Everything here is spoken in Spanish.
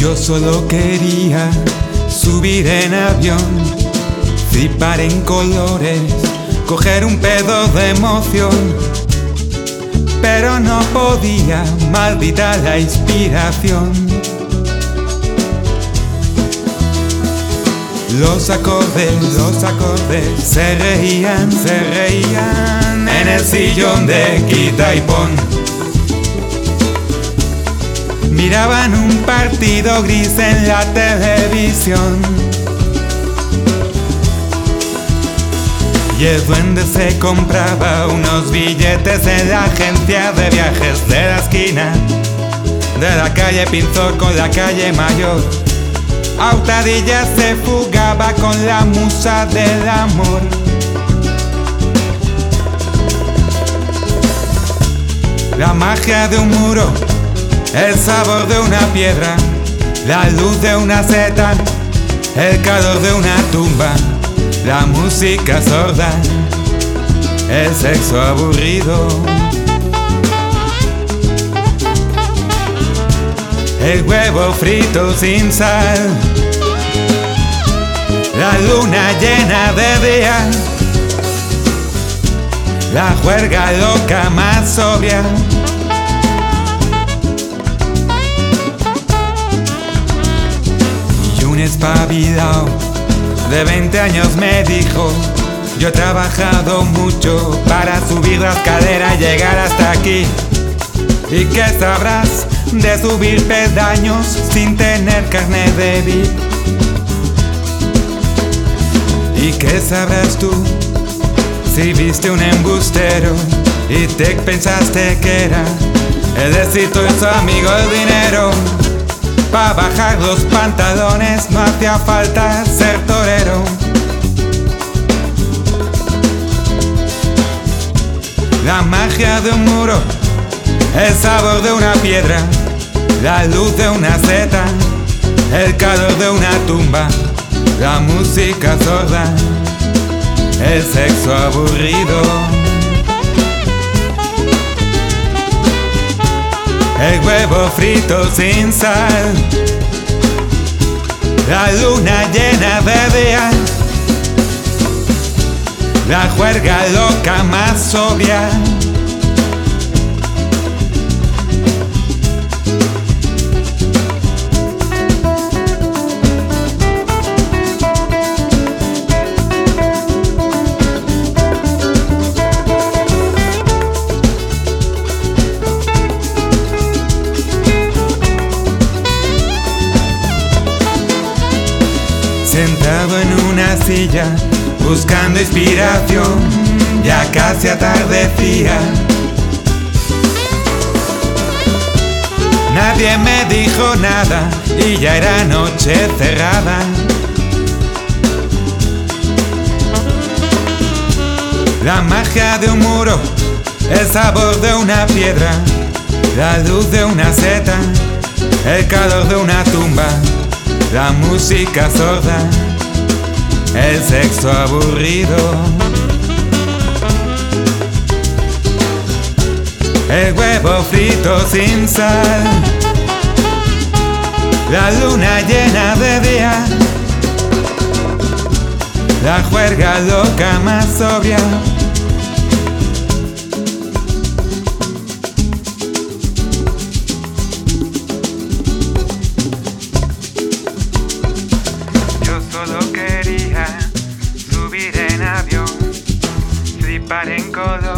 Yo solo quería subir en avión, flipar en colores, coger un pedo de emoción, pero no podía, maldita la inspiración. Los acordes se reían en el sillón de quita y pon. Miraban un partido gris en la televisión y el duende se compraba unos billetes en la agencia de viajes de la esquina de la calle Pinzón con la calle Mayor. Hurtadilla se fugaba con la musa del amor. La magia de un muro, el sabor de una piedra, la luz de una seta, el calor de una tumba, la música sorda, el sexo aburrido, el huevo frito sin sal, la luna llena de día, la juerga loca más sobria. Un espabilado de 20 años me dijo: yo he trabajado mucho para subir la escalera y llegar hasta aquí. ¿Y qué sabrás de subir peldaños sin tener carnet de VIP? ¿Y qué sabrás tú si viste un embustero y te pensaste que era el éxito y su amigo el dinero? Pa' bajar los pantalones no hacía falta ser torero. La magia de un muro, el sabor de una piedra, la luz de una seta, el calor de una tumba, la música sorda, el sexo aburrido, el huevo frito sin sal, la luna llena de día, la juerga loca más obvia. Sentado en una silla, buscando inspiración, ya casi atardecía. Nadie me dijo nada y ya era noche cerrada. La magia de un muro, el sabor de una piedra, la luz de una seta, el calor de una tumba, la música sorda, el sexo aburrido, el huevo frito sin sal, la luna llena de día, la juerga loca más sobria. Solo quería subir en avión, flipar en color.